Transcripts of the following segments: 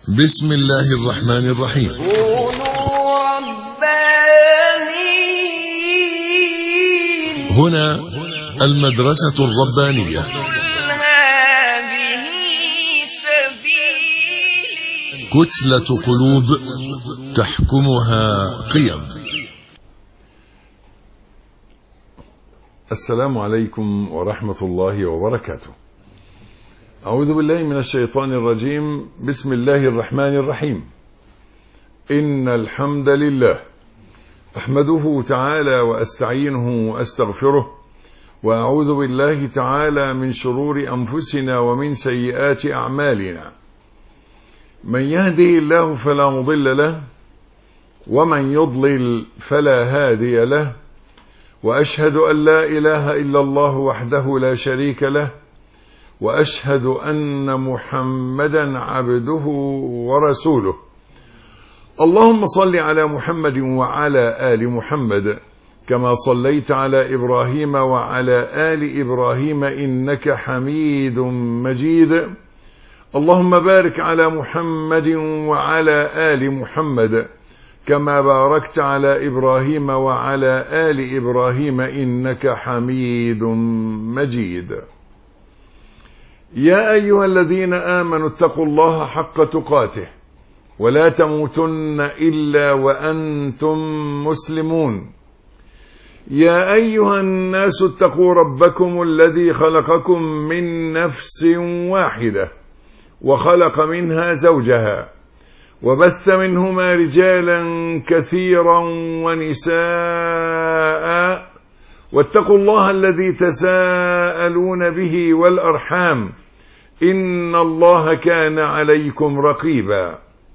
بسم الله الرحمن الرحيم. كونوا ربانيين. هنا المدرسة الربانية. هذه سبيلي. كتلة قلوب تحكمها قيم. السلام عليكم ورحمة الله وبركاته. أعوذ بالله من الشيطان الرجيم. بسم الله الرحمن الرحيم. إن الحمد لله أحمده تعالى وأستعينه وأستغفره، وأعوذ بالله تعالى من شرور أنفسنا ومن سيئات أعمالنا. من يهده الله فلا مضل له، ومن يضلل فلا هادي له، وأشهد أن لا إله إلا الله وحده لا شريك له، وأشهد أن محمدا عبده ورسوله. اللهم صل على محمد وعلى آل محمد كما صليت على إبراهيم وعلى آل إبراهيم إنك حميد مجيد. اللهم بارك على محمد وعلى آل محمد كما باركت على إبراهيم وعلى آل إبراهيم إنك حميد مجيد. يا أيها الذين آمنوا اتقوا الله حق تقاته ولا تموتن إلا وأنتم مسلمون. يا أيها الناس اتقوا ربكم الذي خلقكم من نفس واحدة وخلق منها زوجها وبث منهما رجالا كثيرا ونساء، واتقوا الله الذي تساءلون به والأرحام إن الله كان عليكم رقيبا.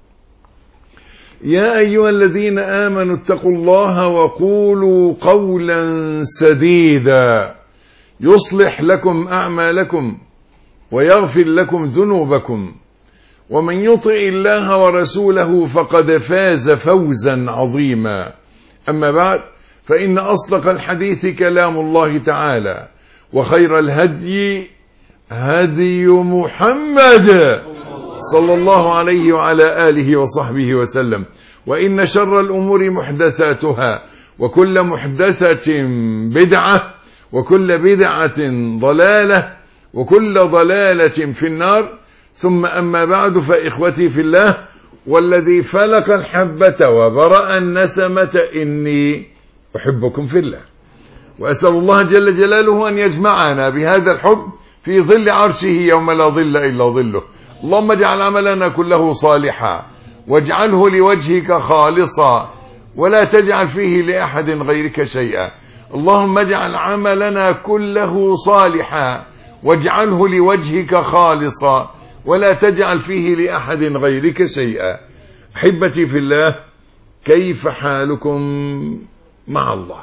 يا أيها الذين آمنوا اتقوا الله وقولوا قولا سديدا يصلح لكم أعمالكم ويغفر لكم ذنوبكم، ومن يطع الله ورسوله فقد فاز فوزا عظيما. أما بعد، فإن أصدق الحديث كلام الله تعالى، وخير الهدي هدي محمد صلى الله عليه وعلى آله وصحبه وسلم، وإن شر الأمور محدثاتها، وكل محدثة بدعة، وكل بدعة ضلالة، وكل ضلالة في النار. ثم أما بعد، فإخوتي في الله، والذي فلق الحبة وبرأ النسمة إني أحبكم في الله، وأسأل الله جل جلاله أن يجمعنا بهذا الحب في ظل عرشه يوم لا ظل إلا ظله. اللهم اجعل عملنا كله صالحا، واجعله لوجهك خالصا، ولا تجعل فيه لأحد غيرك شيئا. اللهم اجعل عملنا كله صالحا، واجعله لوجهك خالصا، ولا تجعل فيه لأحد غيرك شيئا. أحبتي في الله، كيف حالكم مع الله؟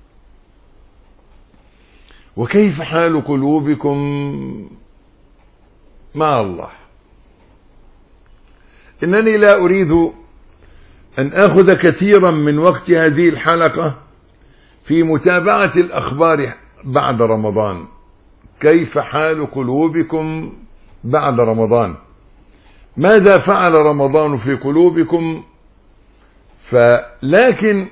وكيف حال قلوبكم مع الله؟ إنني لا أريد أن أخذ كثيرا من وقت هذه الحلقة في متابعة الأخبار بعد رمضان. كيف حال قلوبكم بعد رمضان؟ ماذا فعل رمضان في قلوبكم؟ لكن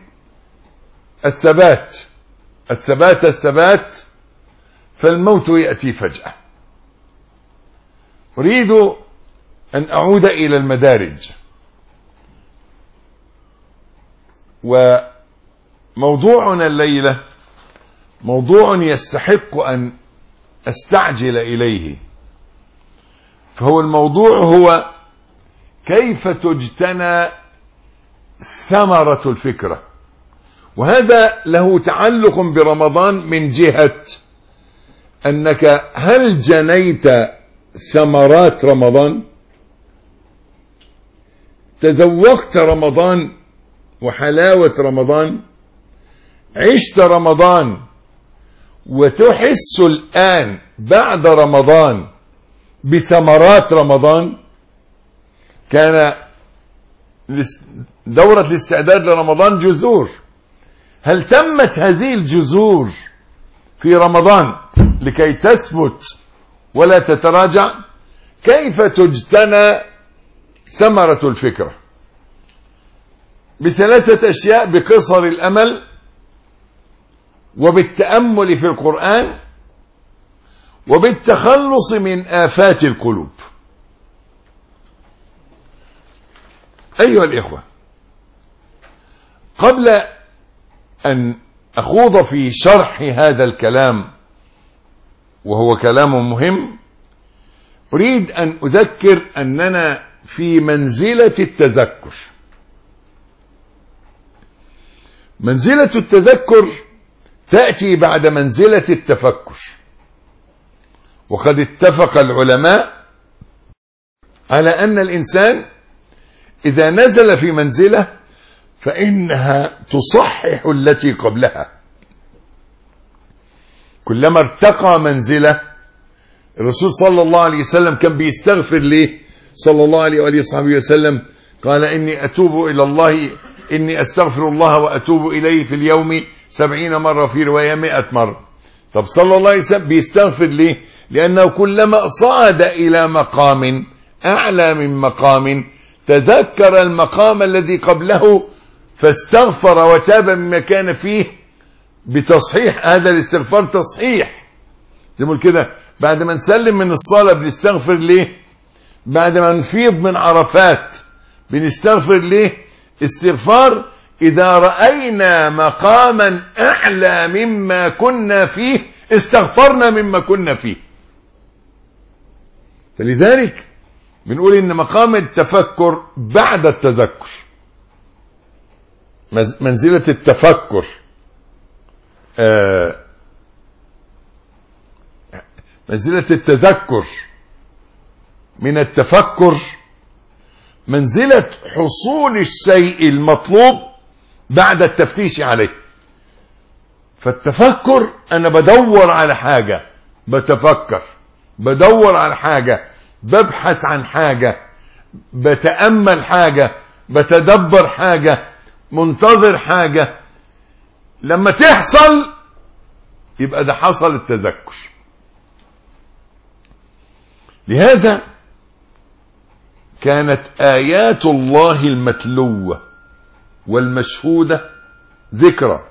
الثبات فالموت يأتي فجأة. أريد أن أعود إلى المدارج، وموضوعنا الليلة موضوع يستحق أن أستعجل إليه، فهو الموضوع هو كيف تجتنى ثمرة الفكرة. وهذا له تعلق برمضان من جهة أنك هل جنيت ثمرات رمضان؟ تذوقت رمضان وحلاوة رمضان؟ عشت رمضان وتحس الآن بعد رمضان بثمرات رمضان؟ كان دورة الاستعداد لرمضان جذور. هل تمت هذه الجذور في رمضان لكي تثبت ولا تتراجع؟ كيف تجتنى ثمرة الفكرة بثلاثة أشياء: بقصر الأمل، وبالتأمل في القرآن، وبالتخلص من آفات القلوب. أيها الإخوة، قبل أن أخوض في شرح هذا الكلام وهو كلام مهم، أريد أن أذكر أننا في منزلة التذكر. منزلة التذكر تأتي بعد منزلة التفكر، وقد اتفق العلماء على أن الإنسان إذا نزل في منزلة فإنها تصحح التي قبلها. كلما ارتقى منزلة، الرسول صلى الله عليه وسلم كان بيستغفر ليه صلى الله عليه وآله وصحبه وسلم؟ قال: إني أستغفر الله وأتوب إليه في اليوم 70 مرة، في رواية 100 مرة. طب صلى الله عليه وسلم بيستغفر ليه؟ لأنه كلما صعد إلى مقام أعلى من مقام تذكر المقام الذي قبله فاستغفر وتاب مما كان فيه، بتصحيح هذا الاستغفار. تصحيح نقول كده بعد ما نسلم من الصلاة بنستغفر ليه؟ بعد ما نفيض من عرفات بنستغفر ليه؟ استغفار إذا رأينا مقاما أعلى مما كنا فيه استغفرنا مما كنا فيه. فلذلك بنقول إن مقام التفكر بعد التذكر، منزلة التفكر منزلة التذكر من التفكر منزلة حصول الشيء المطلوب بعد التفتيش عليه. فالتفكر أنا بدور على حاجة، بتفكر، بدور على حاجة، ببحث عن حاجة، بتأمل حاجة، بتدبر حاجة، منتظر حاجة. لما تحصل يبقى ده حصل التذكر. لهذا كانت آيات الله المتلوة والمشهودة ذكرى.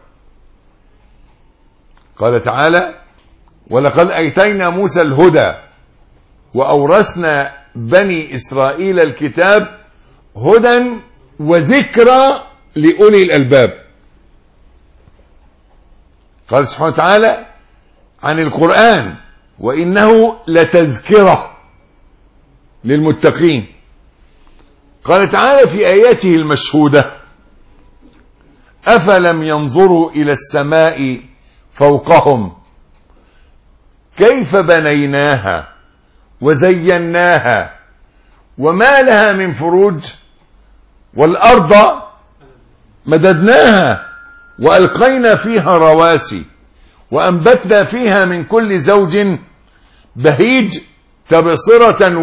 قال تعالى: ولقد آتينا موسى الهدى وأورثنا بني إسرائيل الكتاب هدى وذكرى لأولي الألباب. قال سبحانه وتعالى عن القرآن: وإنه لتذكرة للمتقين. قال تعالى في آياته المشهودة: أفلم ينظروا إلى السماء فوقهم كيف بنيناها وزيناها وما لها من فروج، والأرض مددناها وألقينا فيها رواسي وأنبتنا فيها من كل زوج بهيج تبصرة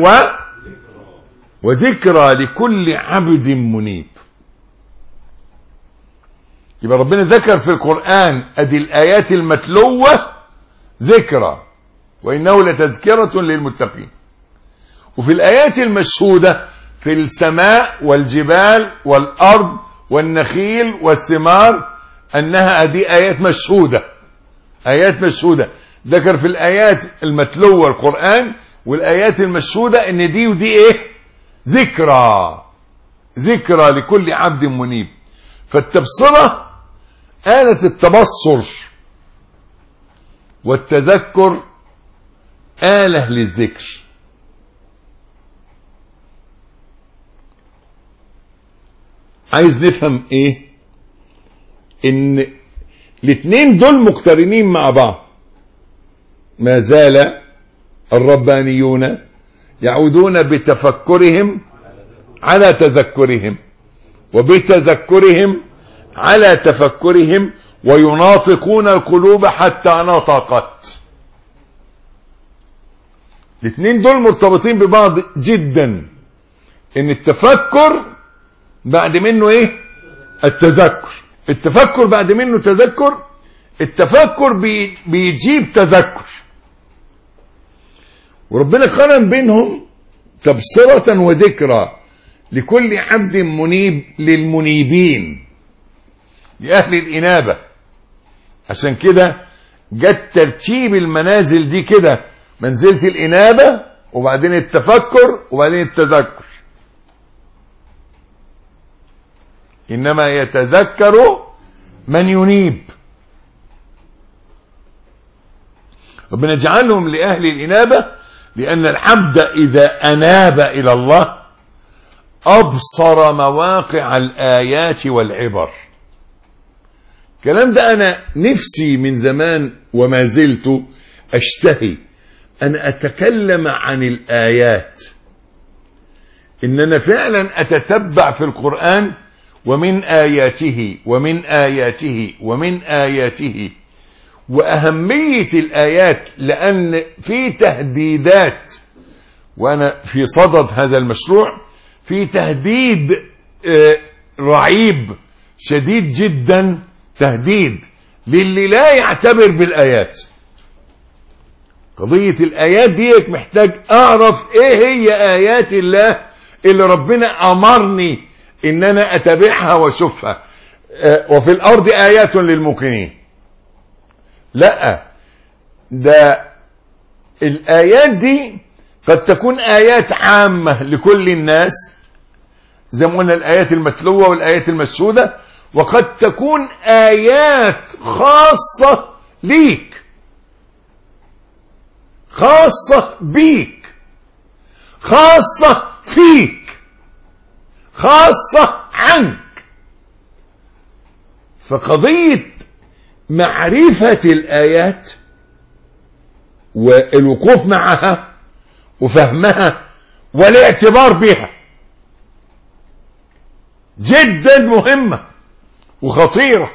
وذكرى لكل عبد منيب. يبقى ربنا ذكر في القرآن أدي الآيات المتلوة ذكرى، وإنه لتذكرة للمتقين. وفي الآيات المشهودة في السماء والجبال والأرض والنخيل والثمار أنها أدي آيات مشهودة. آيات مشهودة ذكر في الآيات المتلوة القرآن، والآيات المشهودة إن دي ودي إيه؟ ذكرى. ذكرى لكل عبد منيب. فالتبصرة آلة التبصر، والتذكر آلة للذكر. عايز نفهم ايه؟ ان الاثنين دول مقترنين مع بعض. ما زال الربانيون يعودون بتفكرهم على تذكرهم، وبتذكرهم على تفكرهم، ويناطقون القلوب حتى نطقت. الاثنين دول مرتبطين ببعض جدا. ان التفكر بعد منه ايه؟ التذكر. التفكر بعد منه تذكر. التفكر بيجيب تذكر. وربنا قارن بينهم تبصرة وذكرى. لكل عبد منيب للمنيبين لأهل الإنابة. عشان كده جت ترتيب المنازل دي كده، منزلة الإنابة وبعدين التفكر وبعدين التذكر. إنما يتذكر من ينيب. ربنا يجعلهم لأهل الإنابة، لأن العبد إذا أناب إلى الله أبصر مواقع الآيات والعبر. الكلام ده أنا نفسي من زمان وما زلت أشتهي أن أتكلم عن الآيات، إن أنا فعلا أتتبع في القرآن ومن آياته ومن آياته ومن آياته وأهمية الآيات، لأن في تهديدات، وأنا في صدد هذا المشروع، في تهديد رعيب شديد جدا، تهديد للي لا يعتبر بالآيات. قضية الآيات دي محتاج أعرف إيه هي آيات الله اللي ربنا أمرني إن أنا أتابعها وأشوفها. وفي الأرض آيات للموقنين. لا، ده الآيات دي قد تكون آيات عامة لكل الناس زي ما قلنا الآيات المتلوة والآيات المشهودة، وقد تكون آيات خاصة ليك، خاصة بيك، خاصة فيك، خاصة عنك. فقضية معرفة الآيات والوقوف معها وفهمها والاعتبار بها جدا مهمة وخطيرة.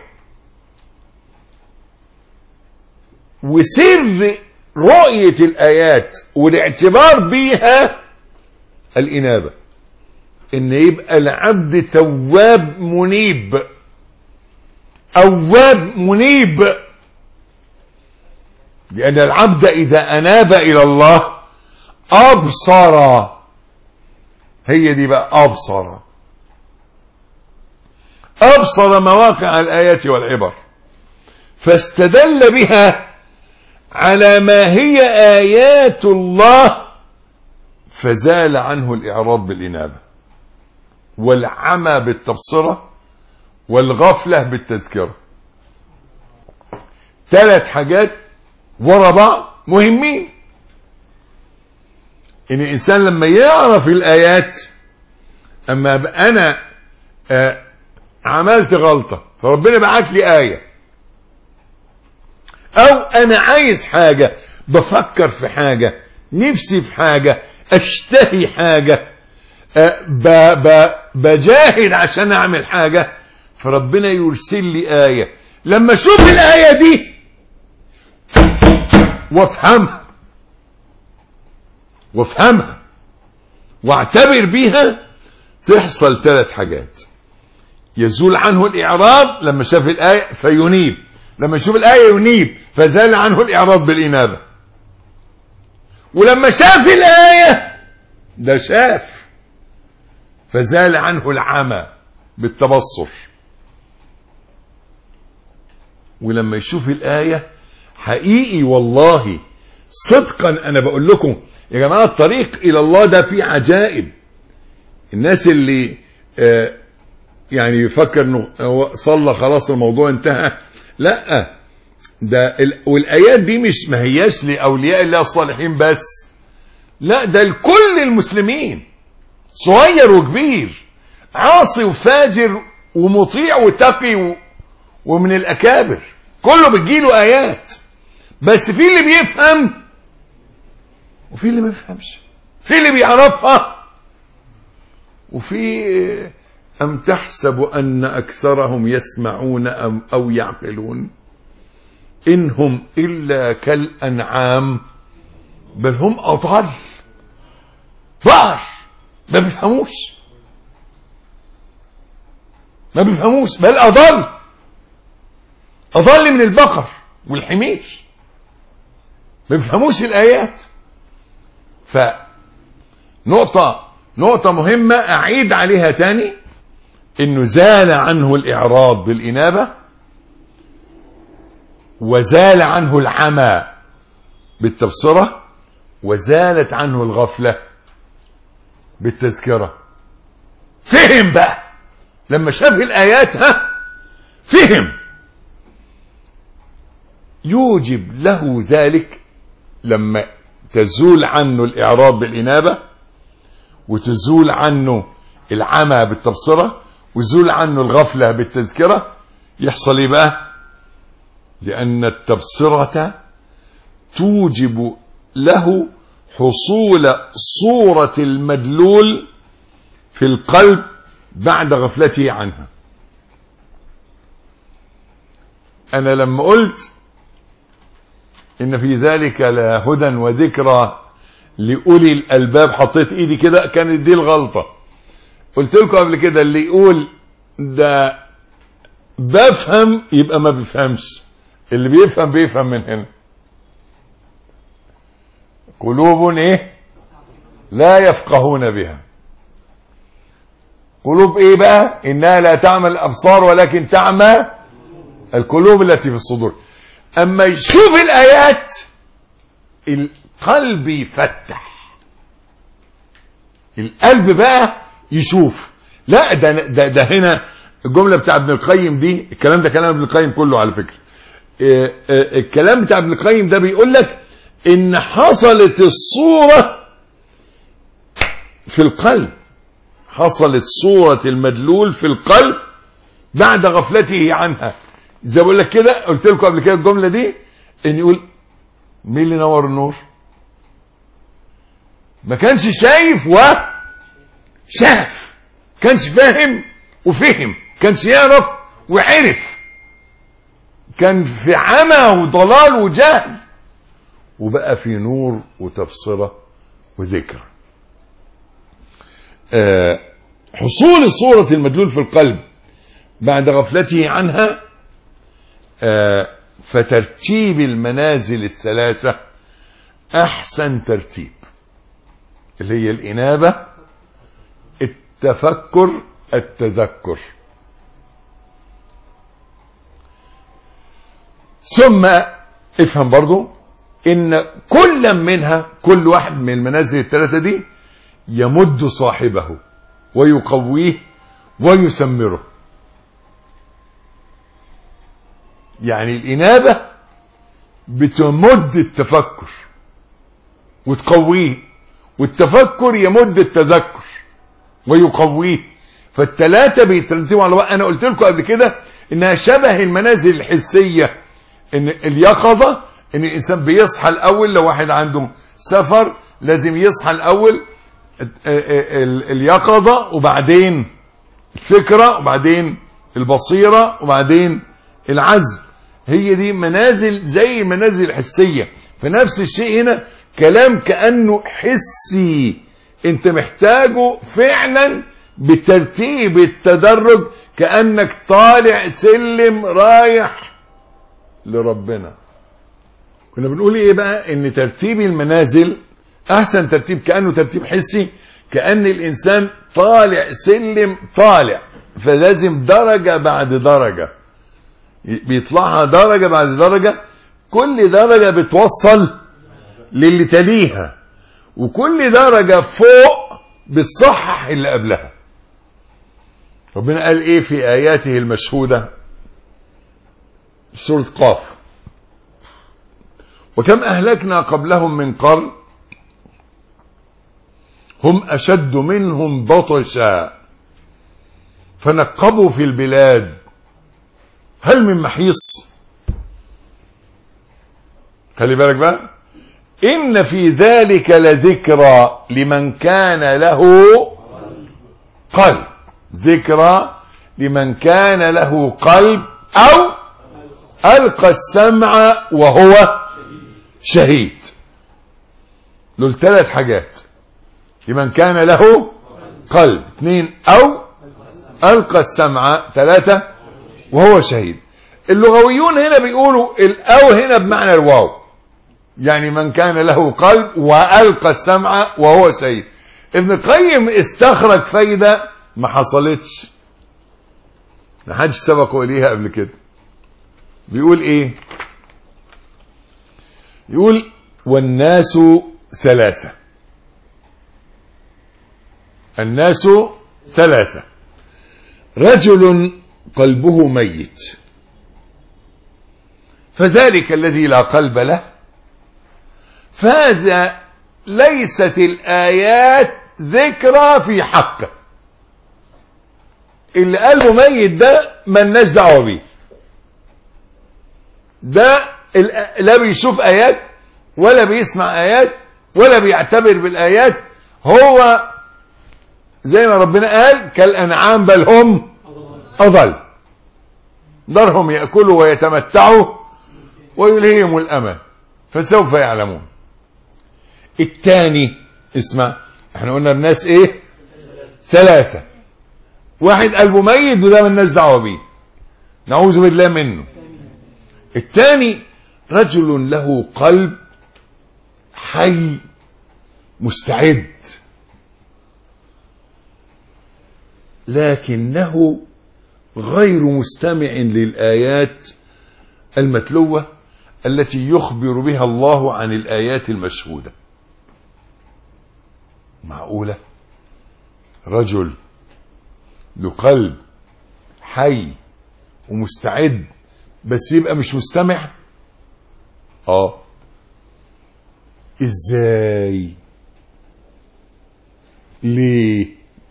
وسر رؤية الآيات والاعتبار بها الإنابة، إن يبقى العبد تواب منيب، أواب منيب. لأن العبد إذا أناب إلى الله أبصر، هي دي بقى أبصر مواقع الآيات والعبر، فاستدل بها على ما هي آيات الله، فزال عنه الإعراض بالإنابة والعمى بالتبصرة والغفلة بالتذكرة. 3 حاجات ورا بعض مهمين. إن الإنسان لما يعرف الآيات، أما أنا عملت غلطة فربنا بعت لي آية، أو أنا عايز حاجة، بفكر في حاجة، نفسي في حاجة، أشتهي حاجة، بجاهد عشان أعمل حاجة، فربنا يرسل لي آية. لما أشوف الآية دي وافهمها واعتبر بيها، تحصل 3 حاجات. يزول عنه الإعراض لما شاف الآية فينيب، لما يشوف الآية ينيب فزال عنه الإعراض بالإنابة. ولما شاف الآية ده شاف فزال عنه العمى بالتبصر. ولما يشوف الآية حقيقي والله صدقا أنا بقول لكم يا جماعة، الطريق إلى الله ده فيه عجائب. الناس اللي يعني يفكر انه صلى خلاص الموضوع انتهى، لا، ده والآيات دي مش ما هياش لأولياء الله الصالحين بس، لا، ده لكل المسلمين صغير وكبير، عاصي وفاجر ومطيع وتقي ومن الأكابر، كله بتجيله آيات. بس في اللي بيفهم وفي اللي ما بيفهمش، في اللي بيعرفها وفي أم تحسب أن أكثرهم يسمعون أو يعقلون إنهم إلا كالأنعام بل هم أضل. بقر ما بيفهموش بل أضل من البقر والحمير، ما بيفهموش الآيات. فنقطة نقطة مهمة أعيد عليها تاني، إنه زال عنه الإعراض بالإنابة، وزال عنه العمى بالتبصرة، وزالت عنه الغفلة بالتذكرة. فهم بقى لما شاف الآيات، فهم. يوجب له ذلك لما تزول عنه الإعراض بالإنابة، وتزول عنه العمى بالتبصرة، ويزول عنه الغفلة بالتذكرة، يحصل ايه بقى؟ لأن التبصرة توجب له حصول صورة المدلول في القلب بعد غفلته عنها. أنا لما قلت إن في ذلك لهدى وذكرى لأولي الألباب، حطيت إيدي كده، كانت دي الغلطة. قلت لكم قبل كده اللي يقول ده بفهم يبقى ما بيفهمش، اللي بيفهم بيفهم من هنا. قلوب ايه لا يفقهون بها. قلوب ايه بقى؟ انها لا تعمى الابصار ولكن تعمى القلوب التي في الصدور. اما يشوف الايات القلب يفتح، القلب بقى يشوف. لا ده هنا الجمله بتاع ابن القيم دي، الكلام ده كلام ابن القيم كله على فكره. الكلام بتاع ابن القيم ده بيقول لك ان حصلت الصوره في القلب، حصلت صوره المدلول في القلب بعد غفلته عنها. زي بقول لك كده، قلت لكم قبل كده الجمله دي، ان يقول مين اللي نور النور؟ ما كانش شايف وشاف، كانش فاهم وفهم، كانش يعرف وعرف، كان في عمى وضلال وجهل، وبقى في نور وتبصرة وذكر. حصول صورة المدلول في القلب بعد غفلته عنها، فترتيب المنازل الثلاثة أحسن ترتيب، اللي هي الإنابة، التفكر، التذكر. ثم افهم برضو ان كل منها، كل واحد من المنازل الثلاثة دي يمد صاحبه ويقويه ويسمره. يعني الإنابة بتمد التفكر وتقويه، والتفكر يمد التذكر ويقويه، فالثلاثة بيترتبوا على بعض. أنا قلت لكم قبل كده إنها شبه المنازل الحسية، إن اليقظة إن الإنسان بيصحى الأول، لو واحد عنده سفر لازم يصحى الأول اليقظة، وبعدين الفكرة، وبعدين البصيرة، وبعدين العزم. هي دي منازل زي المنازل الحسية. فنفس الشيء هنا، كلام كأنه حسي، انت محتاجه فعلا بترتيب التدرج، كأنك طالع سلم رايح لربنا. كنا بنقول ايه بقى؟ ان ترتيب المنازل احسن ترتيب، كأنه ترتيب حسي، كأن الانسان طالع سلم طالع، فلازم درجة بعد درجة بيطلعها، درجة بعد درجة، كل درجة بتوصل للي تليها، وكل درجة فوق بتصحح اللي قبلها. ربنا قال ايه في آياته المشهودة في سورة قاف؟ وكم أهلكنا قبلهم من قرن هم أشد منهم بطشا فنقبوا في البلاد هل من محيص. خلي بالك بقى، إن في ذلك لذكرى لمن كان له قلب، ذكرى لمن كان له قلب أو ألقى السمع وهو شهيد. دول 3 حاجات، لمن كان له قلب 2، أو ألقى السمع 3، وهو شهيد. اللغويون هنا بيقولوا الأو هنا بمعنى الواو، يعني من كان له قلب وألقى السمع وهو شهيد. ابن القيم استخرج فايدة ما حصلتش، ما حدش سبقه إليها قبل كده. بيقول إيه؟ يقول والناس ثلاثة. الناس ثلاثة: رجل قلبه ميت فذلك الذي لا قلب له، فهذا ليست الآيات ذكرى في حقه. اللي قلبه ميت ده ملناش دعوه بيه، ده لا بيشوف آيات ولا بيسمع آيات ولا بيعتبر بالآيات. هو زي ما ربنا قال كالأنعام بل هم أضل، ذرهم يأكلوا ويتمتعوا ويلهيهم الأمل فسوف يعلمون. الثاني اسمع، احنا قلنا الناس ايه؟ ثلاثة. واحد قلبه ميت وده مالناش دعوه بيه، نعوذ بالله منه. الثاني رجل له قلب حي مستعد لكنه غير مستمع للآيات المتلوة التي يخبر بها الله عن الآيات المشهودة. معقولة رجل له قلب حي ومستعد بس يبقى مش مستمع؟ ازاي؟ ليه؟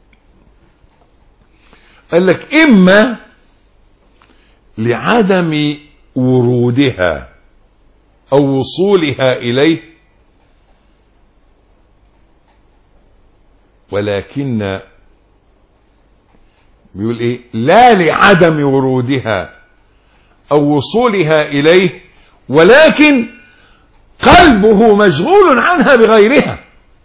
قال لك اما لعدم ورودها او وصولها اليه، ولكن بيقول ايه؟ لا لعدم ورودها او وصولها اليه ولكن قلبه مشغول عنها بغيرها.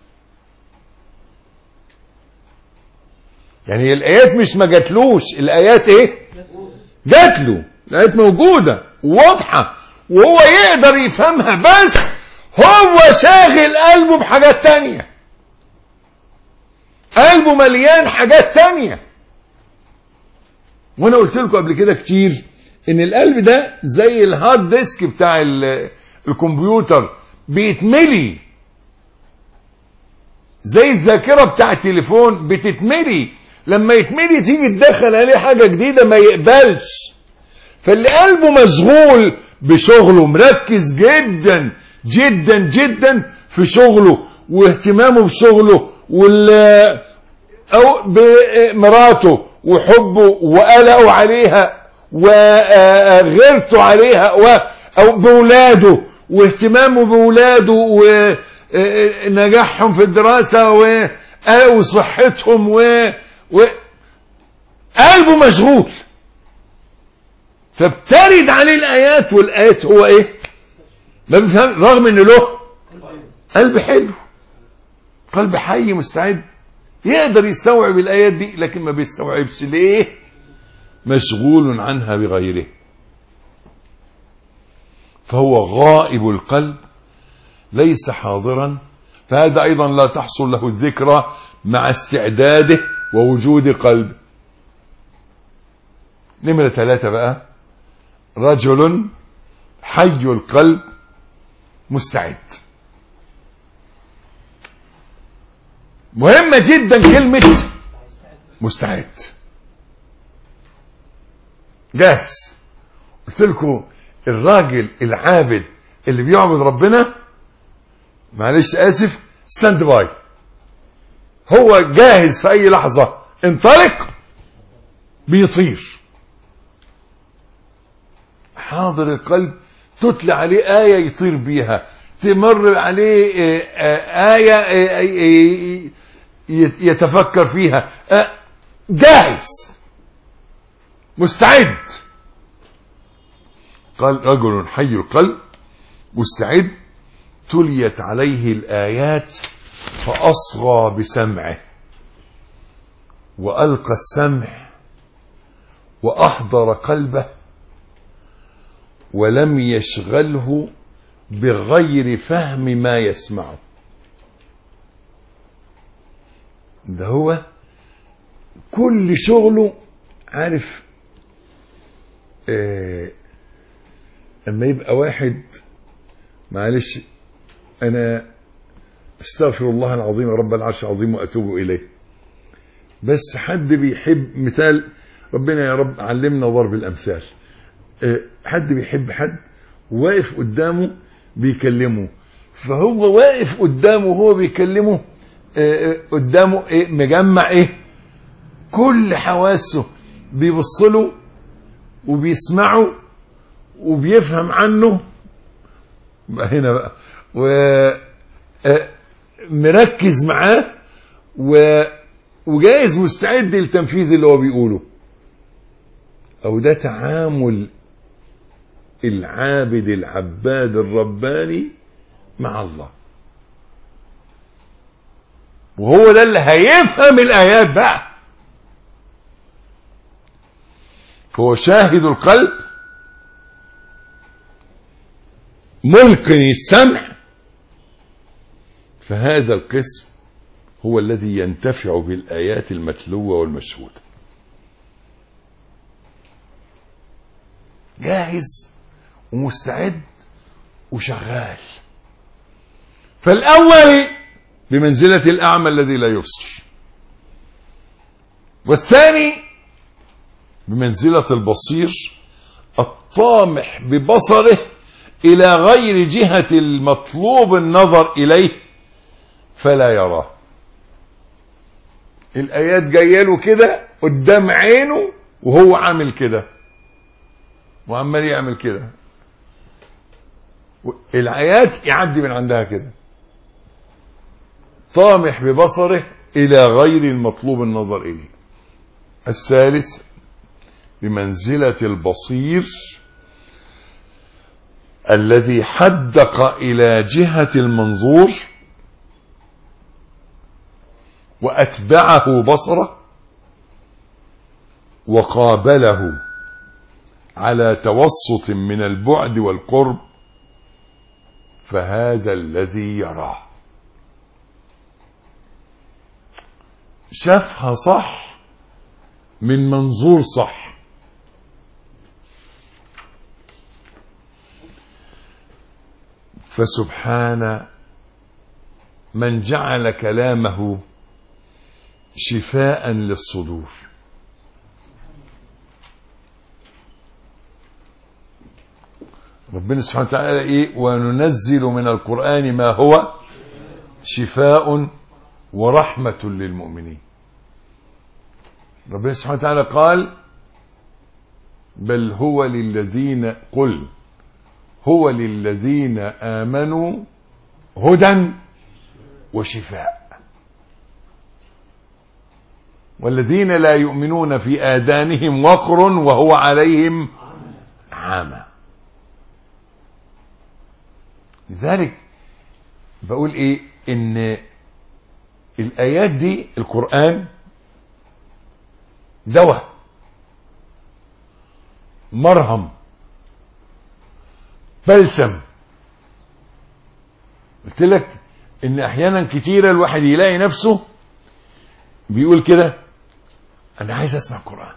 يعني الايات مش ما جاتلوش، الايات ايه؟ جاتله، الايات موجوده وواضحه وهو يقدر يفهمها، بس هو شاغل قلبه بحاجات تانية، قلبه مليان حاجات تانية. وانا قلت لكم قبل كده كتير ان القلب ده زي الهارد ديسك بتاع الكمبيوتر، بيتملي زي الذاكرة بتاع التليفون بتتملي، لما يتملي تيجي تدخل عليه حاجة جديدة ما يقبلش. فاللي قلبه مشغول بشغله، مركز جدا جدا جدا في شغله واهتمامه بشغله او بمراته وحبه وقلقه عليها وغيرته عليها او بولاده واهتمامه بولاده ونجاحهم في الدراسة وصحتهم قلبه مشغول، فبترد عليه الآيات، والآيات هو ايه؟ ما بيفهم، رغم انه له قلب حلو، قلب حي مستعد يقدر يستوعب الآيات دي، لكن ما بيستوعبش. ليه؟ مشغول عنها بغيره، فهو غائب القلب ليس حاضرا، فهذا أيضا لا تحصل له الذكرى مع استعداده ووجود قلب. نمرة 3 بقى، رجل حي القلب مستعد. مهمة جدا كلمة مستعد، جاهز. قلت لكم الراجل العابد اللي بيعبد ربنا، معلش اسف، ستاند باي، هو جاهز في اي لحظة انطلق بيطير، حاضر القلب. تتلى عليه آية يطير بيها، تمر عليه آية يتفكر فيها، جاهز مستعد. قال رجل حي القلب مستعد تليت عليه الآيات فأصغى بسمعه وألقى السمع وأحضر قلبه ولم يشغله بغير فهم ما يسمعه. ده هو كل شغله عارف. اما يبقى واحد، معلش انا استغفر الله العظيم رب العرش العظيم واتوب اليه، بس حد بيحب، مثال ربنا يا رب علمنا ضرب الامثال، حد بيحب حد واقف قدامه بيكلمه، فهو واقف قدامه وهو بيكلمه قدامه ايه، مجمع ايه، كل حواسه، بيبصله وبيسمعه وبيفهم عنه هنا بقى، ومركز معاه وجايز مستعد للتنفيذ اللي هو بيقوله. او ده تعامل العابد العباد الرباني مع الله، وهو ده اللي هيفهم الآيات بقى. فهو شاهد القلب ملقن السمع، فهذا القسم هو الذي ينتفع بالآيات المتلوة والمشهودة، جاهز ومستعد وشغال. فالأول بمنزلة الأعمى الذي لا يبصر، والثاني بمنزلة البصير الطامح ببصره إلى غير جهة المطلوب النظر إليه فلا يراه. الآيات جايه له كده قدام عينه وهو عامل كده وعمال يعمل كده، الآيات يعدي من عندها كده، طامح ببصره إلى غير المطلوب النظر إليه. الثالث بمنزلة البصير الذي حدق إلى جهة المنظور وأتبعه بصره وقابله على توسط من البعد والقرب، فهذا الذي يراه. شافها صح من منظور صح. فسبحان من جعل كلامه شفاء للصدور. ربنا سبحانه وتعالى ايه؟ وننزل من القرآن ما هو شفاء ورحمة للمؤمنين. ربنا سبحانه وتعالى قال بل هو للذين، قل هو للذين آمنوا هدى وشفاء، والذين لا يؤمنون في آذانهم وقر وهو عليهم عامى. لذلك بقول ايه؟ ان الآيات دي، القرآن دواء، مرهم، بلسم. قلت لك ان احيانا كتيرة الواحد يلاقي نفسه بيقول كده انا عايز اسمع قرآن،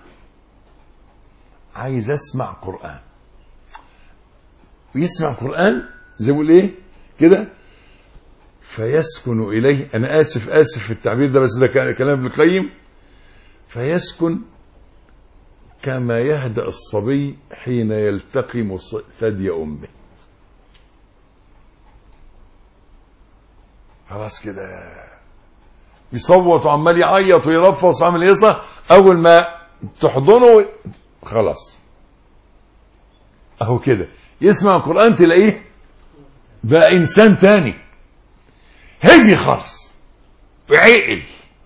عايز اسمع قرآن، ويسمع قرآن زي ما بقول ايه كده، فيسكن اليه، انا اسف في التعبير ده بس ده كلام ابن القيم، فيسكن كما يهدأ الصبي حين يلتقم ثدي امه. خلاص كده يصوت وعمال يعيط ويرفص وعمل يصح، اول ما تحضنه خلاص اهو كده يسمع القرآن تلاقيه بقى انسان تاني، هدي خالص وعقل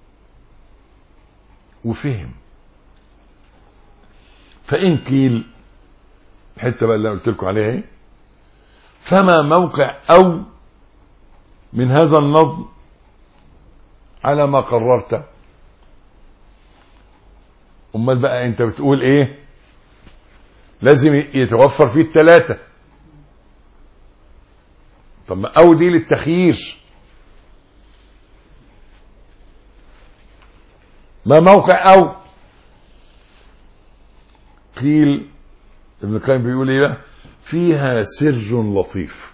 وفهم. فإن قيل الحته بقى اللي قلت لكم عليها ايه، فما موقع او من هذا النظم على ما قررت؟ امال بقى انت بتقول ايه؟ لازم يتوفر فيه الثلاثه. طب ما او دي للتخيير، ما موقع أو؟ قيل ابن القيم بيقول ايه بقى؟ فيها سر لطيف،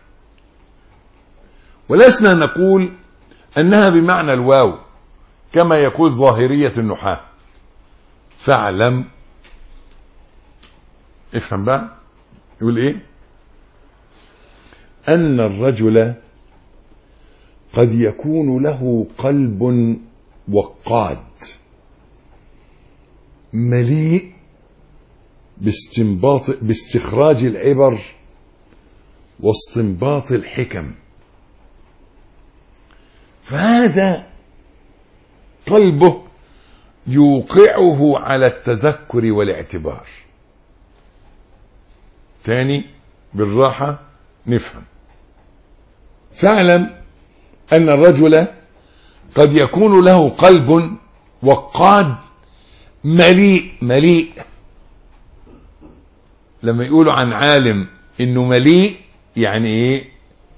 ولسنا نقول أنها بمعنى الواو كما يقول ظاهرية النحاة. فاعلم، افهم بقى، يقول ايه؟ أن الرجل قد يكون له قلب وقاد مليء باستخراج العبر واستنباط الحكم، فهذا قلبه يوقعه على التذكر والاعتبار. تاني بالراحة نفهم. فاعلم أن الرجل قد يكون له قلب وقاد مليء. لما يقولوا عن عالم انه مليء يعني ايه؟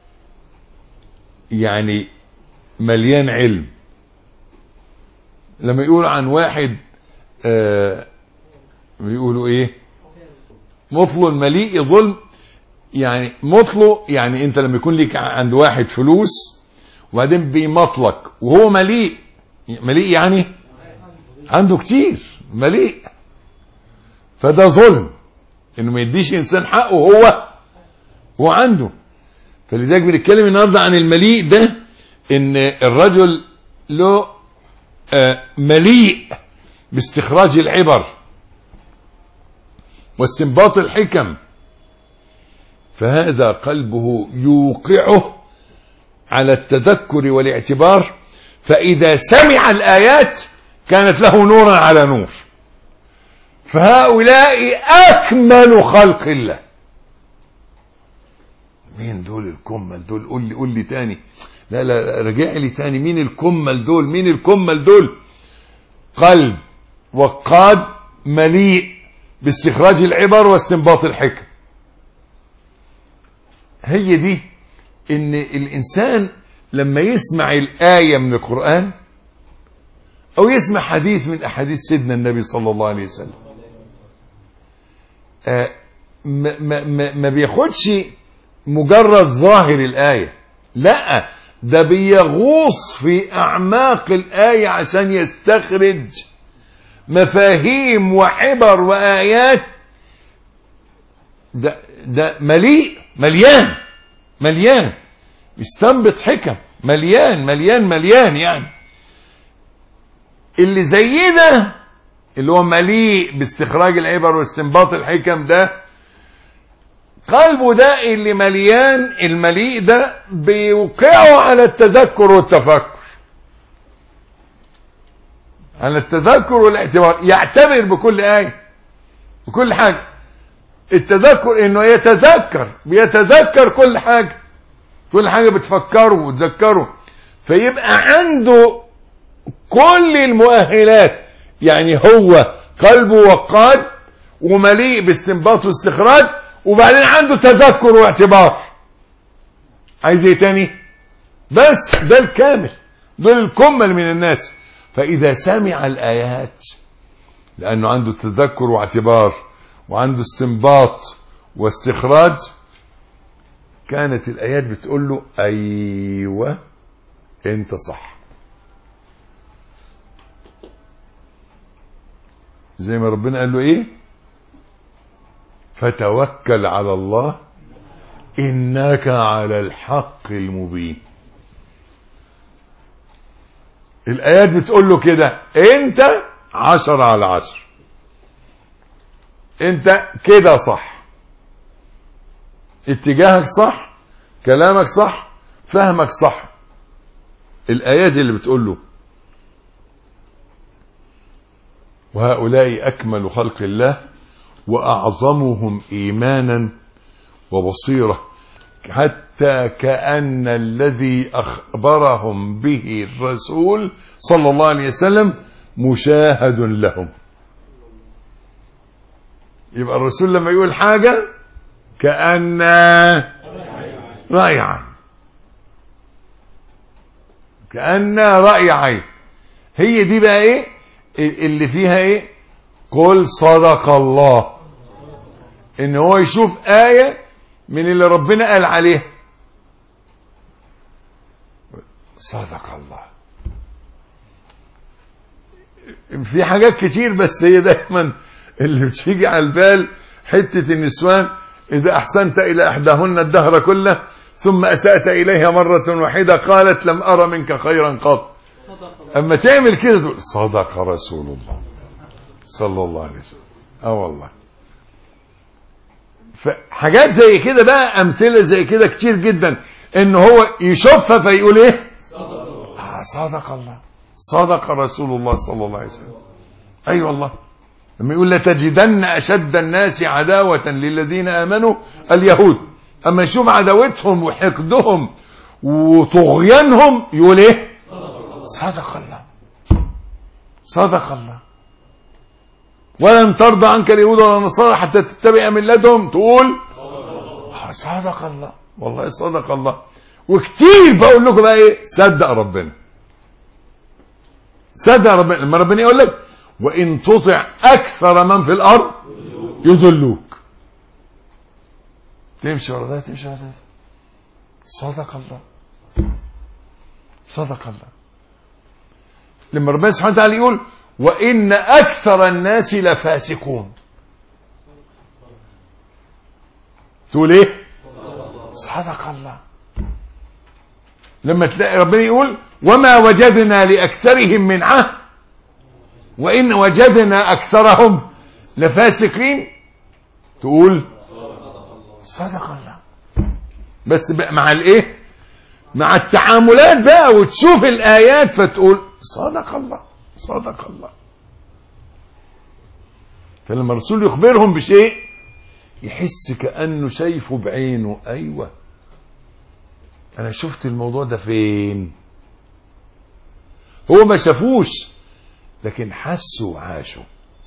يعني مليان علم. لما يقولوا عن واحد بيقولوا ايه؟ مطل مليء ظلم. يعني مطله يعني انت لما يكون لك عند واحد فلوس وبعدين بيمطلك وهو مليء يعني عنده كتير مليء، فده ظلم انه ما يديش انسان حقه هو عنده. فلذلك بنتكلم النهارده عن المليء ده، ان الرجل له مليء باستخراج العبر واستنباط الحكم، فهذا قلبه يوقعه على التذكر والاعتبار، فإذا سمع الآيات كانت له نورا على نور. فهؤلاء أكمل خلق الله. مين دول الكمل دول؟ قول لي تاني. لا رجع لي تاني. مين الكمل دول؟ قلب وقاد مليء باستخراج العبر واستنباط الحكم. هي دي ان الانسان لما يسمع الآية من القرآن او يسمع حديث من احاديث سيدنا النبي صلى الله عليه وسلم، ما بياخدش مجرد ظاهر الآية، لا، ده بيغوص في اعماق الآية عشان يستخرج مفاهيم وعبر وآيات. ده مليان يستنبط حكم، مليان يعني. اللي زي ده اللي هو مليء باستخراج العبر واستنباط الحكم، ده قلبه ده اللي مليان. المليء ده بيوقعه على التذكر والتفكر، على التذكر والاعتبار، يعتبر بكل آية بكل حاجة. التذكر انه بيتذكر كل حاجة بتفكره وتذكره، فيبقى عنده كل المؤهلات. يعني هو قلبه وقاد ومليء باستنباط واستخراج، وبعدين عنده تذكر واعتبار. عايز ايه تاني؟ بس ده الكامل، دول الكمل من الناس. فإذا سمع الآيات، لأنه عنده تذكر واعتبار وعنده استنباط واستخراج، كانت الآيات بتقول له أيوة أنت صح. زي ما ربنا قال له إيه؟ فتوكل على الله إنك على الحق المبين. الآيات بتقول له كده، أنت 10/10، أنت كده صح، اتجاهك صح، كلامك صح، فهمك صح. الآيات اللي بتقول له. وهؤلاء أكمل خلق الله وأعظمهم إيمانا وبصيرة، حتى كأن الذي أخبرهم به الرسول صلى الله عليه وسلم مشاهد لهم. يبقى الرسول لما يقول حاجة كأن رأي عين، كأن رأي عين. هي دي بقى ايه اللي فيها ايه؟ قل صدق الله. ان هو يشوف آية من اللي ربنا قال عليه صدق الله. في حاجات كتير بس هي دايما اللي بتيجي على البال حتة النسوان إذا أحسنت إلى إحداهن الدهر كله ثم أسأت إليها مرة واحدة قالت لم أرى منك خيرا قط. أما تعمل كده تقول صدق رسول الله صلى الله عليه وسلم. والله فحاجات زي كده بقى، أمثلة زي كده كتير جدا، إن هو يشوفها فيقول إيه؟ صدق الله، صدق رسول الله صلى الله عليه وسلم. أي والله لما يقول لتجدن أشد الناس عداوة للذين آمنوا اليهود، أما يشوف عداوتهم وحقدهم وطغيانهم يقول إيه؟ صدق الله، صدق الله. ولن ترضى عنك اليهود ولا النصارى حتى تتبع ملتهم، تقول صدق الله. والله صدق الله. وكتير بقول لكم بقى ايه؟ صدق ربنا، صدق ربنا. لما ربنا يقول لك وان تطع اكثر من في الارض يضلوك، تمشي ورا ده تمشي ورا ده. صدق الله، صدق الله. لما ربنا سبحانه وتعالى يقول وان اكثر الناس لفاسقون، تقول ايه؟ صدق الله. لما تلاقي ربنا يقول وما وجدنا لأكثرهم من عهد وإن وجدنا أكثرهم لفاسقين، تقول صدق الله. بس بقى مع الايه؟ مع التعاملات بقى، وتشوف الآيات فتقول صدق الله، صدق الله. فلما الرسول يخبرهم بشيء يحس كأنه شايفه بعينه. أيوة أنا شفت الموضوع ده فين؟ هو ما شافوش لكن حسوا وعاشوا.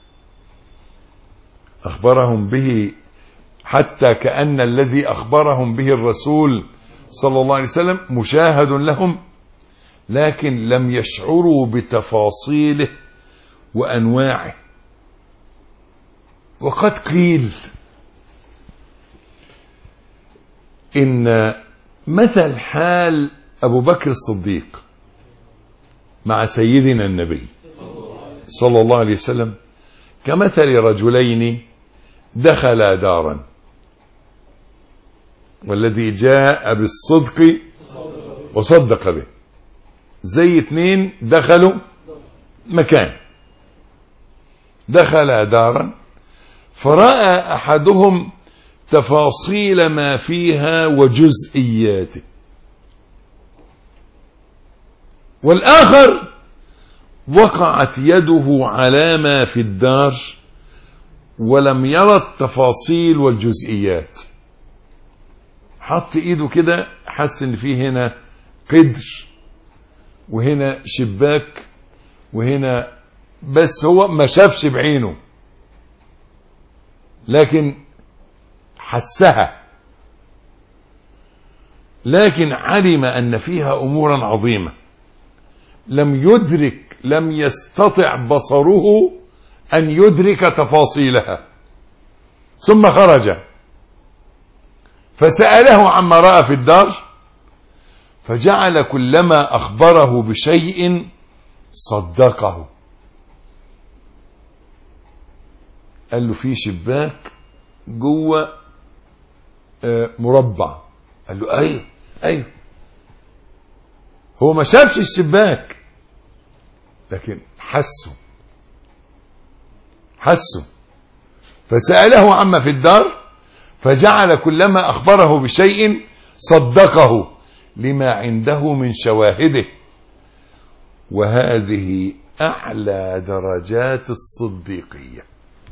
أخبرهم به حتى كأن الذي أخبرهم به الرسول صلى الله عليه وسلم مشاهد لهم، لكن لم يشعروا بتفاصيله وأنواعه. وقد قيل إن مثل حال أبو بكر الصديق مع سيدنا النبي صلى الله عليه وسلم كمثل رجلين دخلا دارا، والذي جاء بالصدق وصدق به. زي اتنين دخلوا مكان، دخلا دارا فرأى أحدهم تفاصيل ما فيها وجزئياته، والآخر وقعت يده على ما في الدار ولم يرى التفاصيل والجزئيات. حط ايده كده حس ان فيه هنا قدر وهنا شباك وهنا، بس هو ما شافش بعينه لكن حسها، لكن علم أن فيها أمورا عظيمة لم يستطع بصره أن يدرك تفاصيلها. ثم خرج فسأله عما رأى في الدار، فجعل كلما أخبره بشيء صدقه. قال له في شباك جوه مربع، قال له ايوه. هو ما شافش الشباك لكن حسه. فسأله عما في الدار فجعل كلما أخبره بشيء صدقه لما عنده من شواهده. وهذه أعلى درجات الصديقية.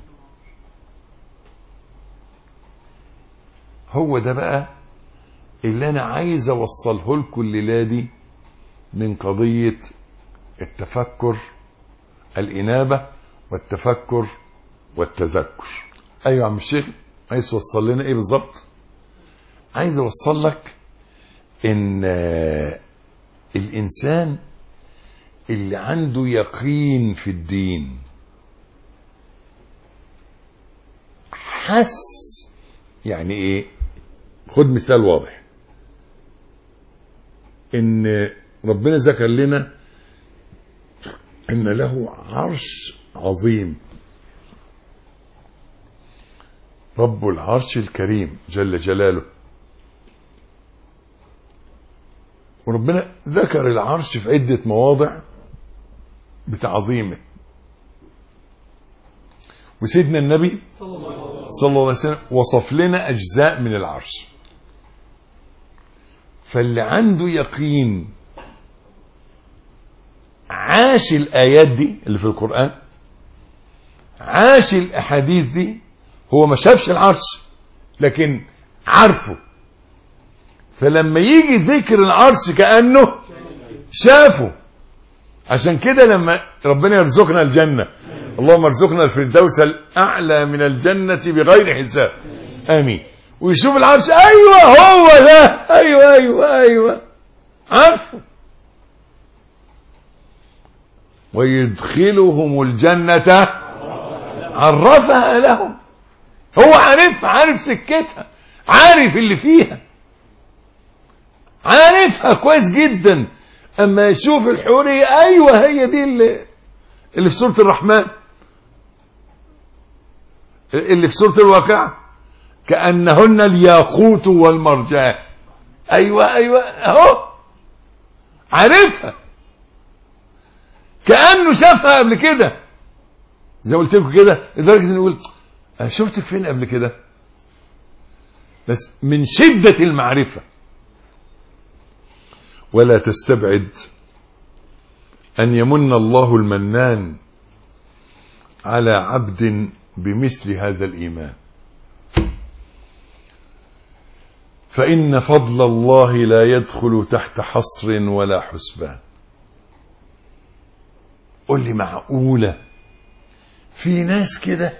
هو ده بقى اللي أنا عايز أوصله لكم الليلة دي من قضية التفكر، الإنابة والتفكر والتذكر. أيوة عم الشيخ، عايز توصل لنا إيه بالظبط؟ عايز أوصل لك إن الإنسان اللي عنده يقين في الدين، حس يعني ايه. خد مثال واضح، ان ربنا ذكر لنا ان له عرش عظيم، رب العرش الكريم جل جلاله. وربنا ذكر العرش في عدة مواضع بتعظيمه، وسيدنا النبي صلى الله عليه وسلم وصف لنا أجزاء من العرش. فاللي عنده يقين عاش الآيات دي اللي في القرآن، عاش الأحاديث دي، هو ما شافش العرش لكن عارفه، فلما يجي ذكر العرش كأنه شافه. عشان كده لما ربنا يرزقنا الجنة، اللهم ارزقنا الفردوس الأعلى من الجنة بغير حساب، آمين، ويشوف العرش، أيوة هو ده، أيوة أيوة أيوة، عارفه. ويدخلهم الجنة عرفها لهم، هو عارف سكتها، عارف اللي فيها، عارفها كويس جدا. اما يشوف الحورية، ايوه هي دي اللي في سورة الرحمن، اللي في سورة الواقعة، كأنهن الياقوت والمرجان، ايوه ايوه اهو، عارفها كأنه شافها قبل كده. زي ما قلت لكم كده، لدرجة ان يقول شفتك فين قبل كده، بس من شدة المعرفة. ولا تستبعد أن يمن الله المنان على عبد بمثل هذا الإيمان، فإن فضل الله لا يدخل تحت حصر ولا حسبان. قل لي معقولة في ناس كده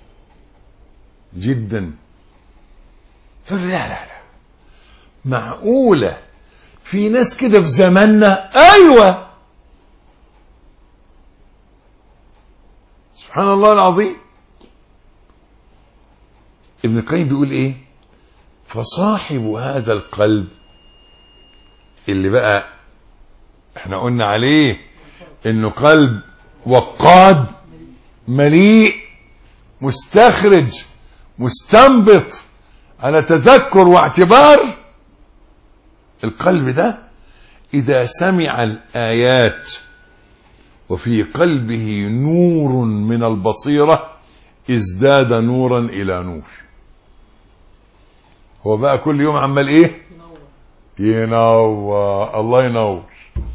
جدا؟ تقول لي لا لا لا، معقولة في ناس كده في زماننا؟ ايوه، سبحان الله العظيم. ابن القيم بيقول ايه؟ فصاحب هذا القلب اللي بقى احنا قلنا عليه انه قلب وقاد مليء مستخرج مستنبط على تذكر واعتبار، القلب ده إذا سمع الآيات وفي قلبه نور من البصيرة ازداد نورا إلى نور. هو بقى كل يوم عمال إيه؟ ينور، الله ينور،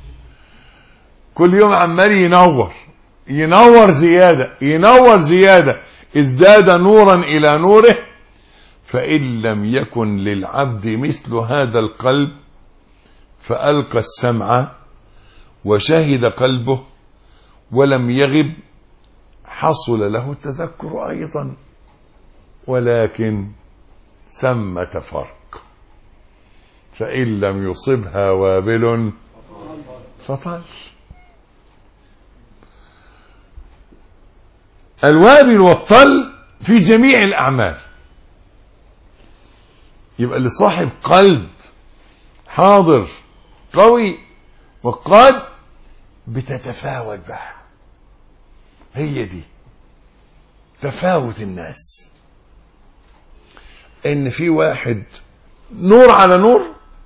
كل يوم عمال ينور زيادة، ينور زيادة، ازداد نورا إلى نوره. فإن لم يكن للعبد مثل هذا القلب فألقى السمع وشهد قلبه ولم يغب، حصل له التذكر أيضا، ولكن ثمة فرق. فإن لم يصبها وابل فطل. الوابل والطل في جميع الأعمال. يبقى اللي صاحب قلب حاضر قوي وقاد بتتفاوت بقى، هي دي تفاوت الناس، ان في واحد نور على نور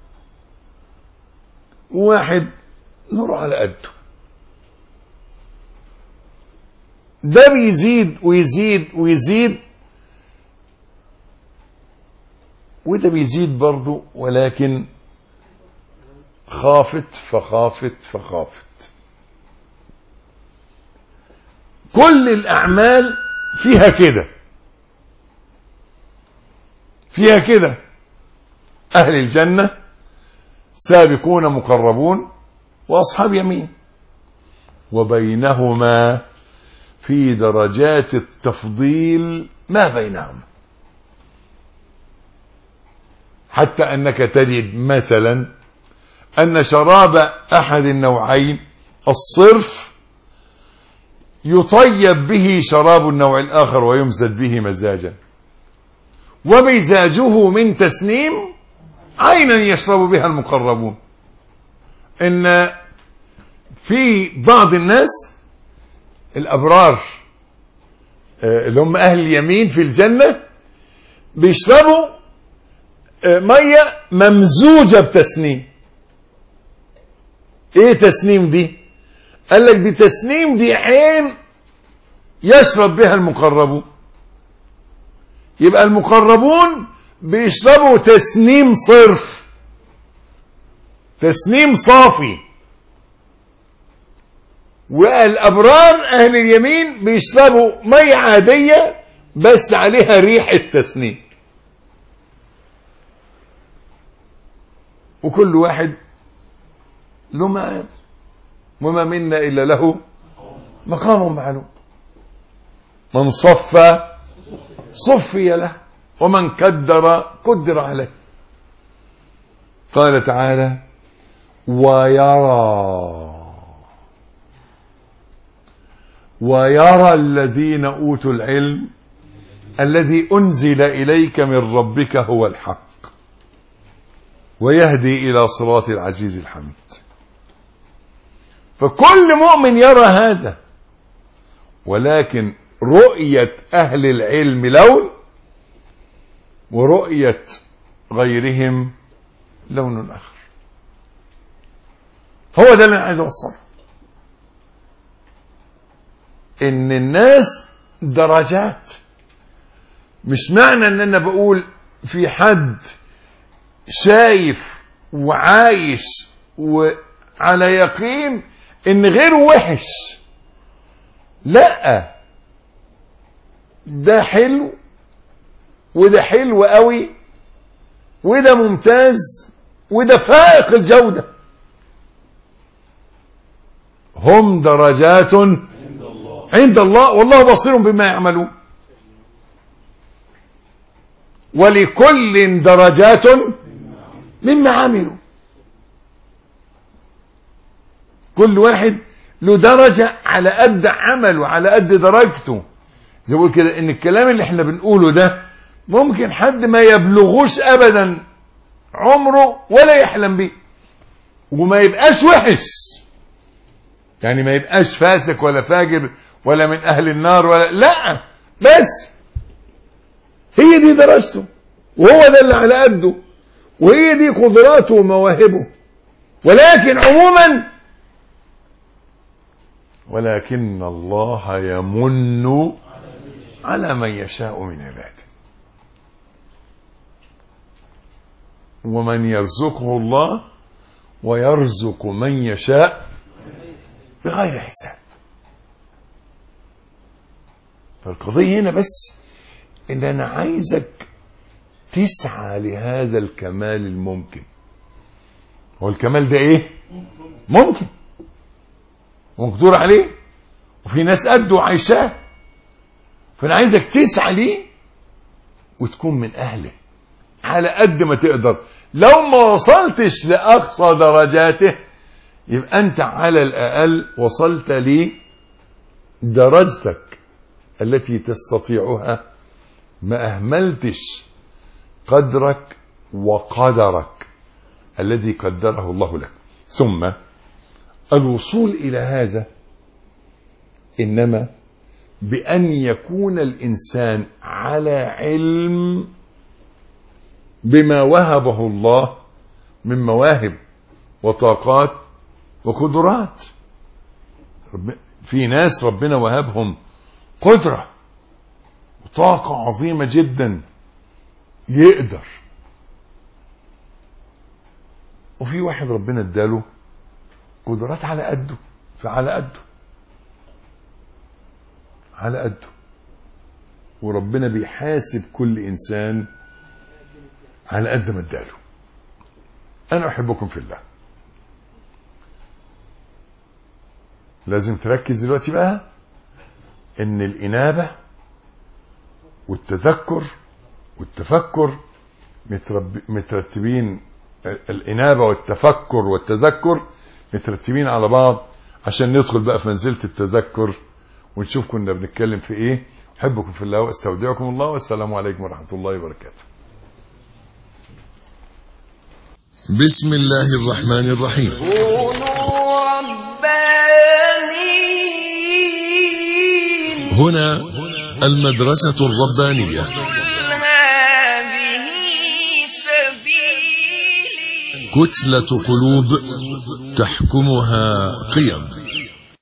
وواحد نور على قده، ده بيزيد ويزيد ويزيد وده بيزيد برضو، ولكن خافت فخافت فخافت. كل الأعمال فيها كده، فيها كده. أهل الجنة سابقون مقربون وأصحاب يمين، وبينهما في درجات التفضيل ما بينهما، حتى أنك تجد مثلا أن شراب أحد النوعين الصرف يطيب به شراب النوع الآخر ويمزج به مزاجا، ومزاجه من تسنيم عينا يشرب بها المقربون. إن في بعض الناس الأبرار اللي هم أهل اليمين في الجنة بيشربوا مية ممزوجة بتسنيم. ايه تسنيم دي؟ قال لك دي تسنيم، دي عين يشرب بها المقربون. يبقى المقربون بيشربوا تسنيم صرف، تسنيم صافي، والأبرار أهل اليمين بيشربوا مية عادية بس عليها ريحة تسنيم. وكل واحد له مقام، وما منا إلا له مقام معلوم. من صفى صفي له، ومن كدر قدر عليه. قال تعالى: ويرى الذين أوتوا العلم الذي أنزل إليك من ربك هو الحق ويهدي إلى صراط العزيز الحميد. فكل مؤمن يرى هذا، ولكن رؤية أهل العلم لون، ورؤية غيرهم لون آخر. هو ده اللي أنا عايز أوصله، إن الناس درجات. مش معنى إن أنا بقول في حد شايف وعايش وعلى يقين إن غيره وحش. لا، ده حلو وده حلو قوي وده ممتاز وده فائق الجودة. هم درجات عند الله والله بصير بما يعملون. ولكل درجات مما عملوا. كل واحد له درجة على قد عمله، على قد درجته. زي بقول كده ان الكلام اللي احنا بنقوله ده ممكن حد ما يبلغوش ابدا عمره ولا يحلم بيه، وما يبقاش وحش، يعني ما يبقاش فاسق ولا فاجر ولا من اهل النار ولا لا، بس هي دي درجته، وهو ده اللي على قده، وهي دي قدراته ومواهبه. ولكن عموما ولكن الله يمن على من يشاء من عباده، ومن يرزقه الله ويرزق من يشاء بغير حساب. فالقضية هنا بس ان انا عايزك تسعى لهذا الكمال الممكن. هو الكمال ده ايه؟ ممكن ومقدور عليه، وفي ناس قده وعايشاه. فانا عايزك تسعى ليه وتكون من اهله على قد ما تقدر. لو ما وصلتش لاقصى درجاته يبقى انت على الاقل وصلت لدرجتك التي تستطيعها، ما اهملتش قدرك وقدرك الذي قدره الله لك. ثم الوصول إلى هذا إنما بأن يكون الإنسان على علم بما وهبه الله من مواهب وطاقات وقدرات. في ناس ربنا وهبهم قدرة وطاقة عظيمة جدا يقدر، وفي واحد ربنا اداله قدرات على قده، فعلى قده على قده. وربنا بيحاسب كل إنسان على قد ما اداله. أنا أحبكم في الله. لازم تركز دلوقتي بقى إن الإنابة والتذكر والتفكر مترتبين. الإنابة والتفكر والتذكر مترتبين على بعض عشان ندخل بقى في منزلة التذكر ونشوف كنا بنتكلم في ايه. احبكم في الله واستودعكم الله، والسلام عليكم ورحمة الله وبركاته. بسم الله الرحمن الرحيم. كونوا ربانيين. هنا المدرسة الربانية. قل هذه سبيلي. كتلة قلوب تحكمها قيم.